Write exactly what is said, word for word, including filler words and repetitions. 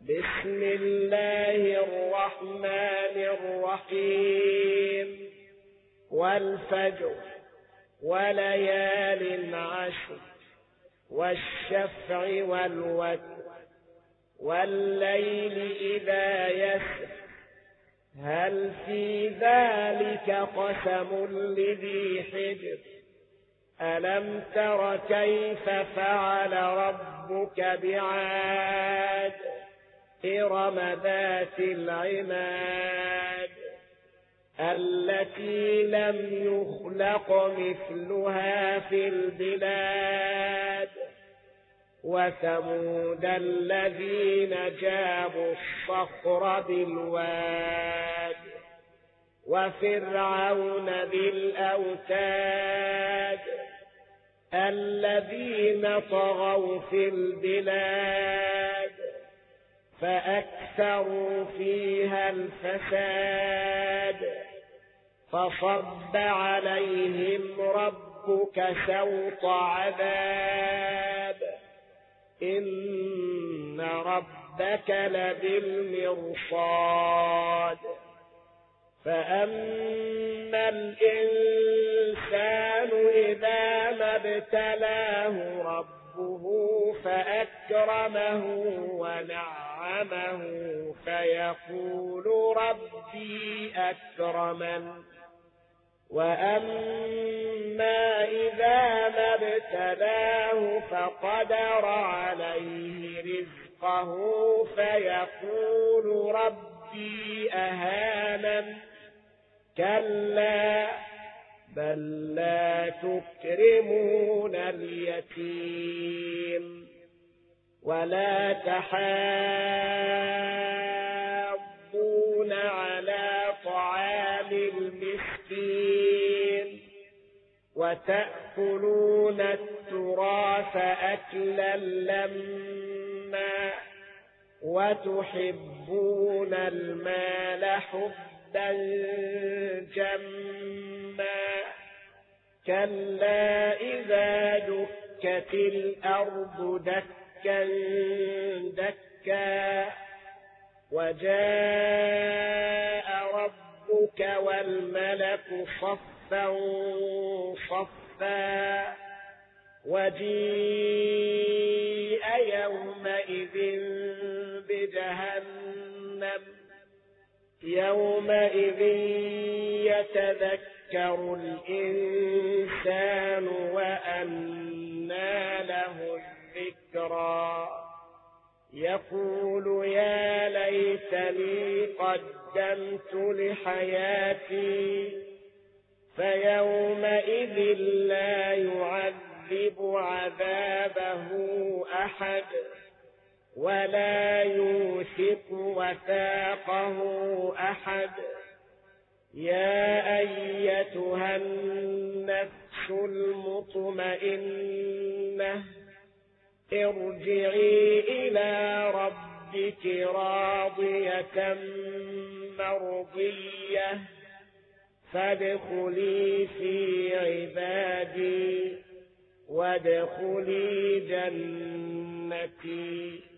بسم الله الرحمن الرحيم والفجر وليال عشر والشفع والوتر والليل إذا يسر هل في ذلك قسم لذي حجر ألم تر كيف فعل ربك بعاد إرم ذات العماد التي لم يخلق مثلها في البلاد وثمود الذين جابوا الصخر بالواد وفرعون ذي الأوتاد الذين طغوا في البلاد فأكثروا فيها الفساد فصب عليهم ربك سوط عذاب إن ربك لبالمرصاد فأما الإنسان إذا ما ابتلاه ربه فأكرمه ونعمه فيقول ربي أكرمن وأما إذا ما ابتلاه فقدر عليه رزقه فيقول ربي أهانن كلا بل لا تكرمون اليتيم ولا تحاضون على طعام المسكين وتأكلون التراث أكلا لما وتحبون المال حبا جما كلا إذا دكت الأرض دكا دكا وجاء ربك والملك صفا صفا وجيء يومئذ بجهنم يومئذ يتذكر الإنسان وأنى له الذكرى يقول يا ليتني قدمت لحياتي فيومئذ لا يعذب عذابه أحد ولا يوثق وثاقه أحد يا أيتها النفس المطمئنة ارجعي إلى ربك راضية مرضية فادخلي في عبادي وادخلي جنتي